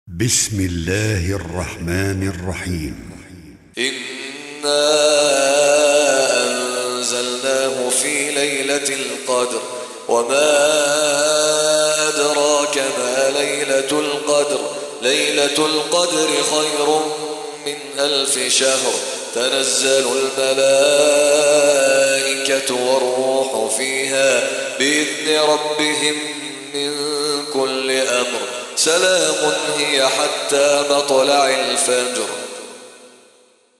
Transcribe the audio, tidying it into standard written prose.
بسم الله الرحمن الرحيم. إنا أنزلناه في ليلة القدر وما أدراك ما ليلة القدر. ليلة القدر خير من 1000 شهر. تنزل الملائكة والروح فيها بإذن ربهم من كل أمر. سلام هي حتى مطلع الفجر.